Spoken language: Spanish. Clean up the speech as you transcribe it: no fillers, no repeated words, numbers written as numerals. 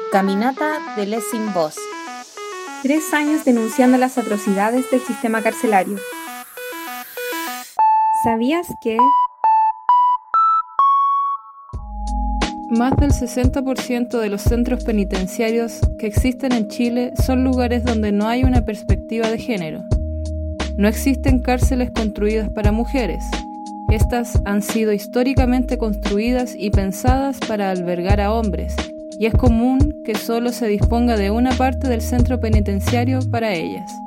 Caminata de Les Sin Voz. 3 años denunciando las atrocidades del sistema carcelario. ¿Sabías que más del 60% de los centros penitenciarios que existen en Chile son lugares donde no hay una perspectiva de género? No existen cárceles construidas para mujeres. Estas han sido históricamente construidas y pensadas para albergar a hombres, y es común que solo se disponga de una parte del centro penitenciario para ellas.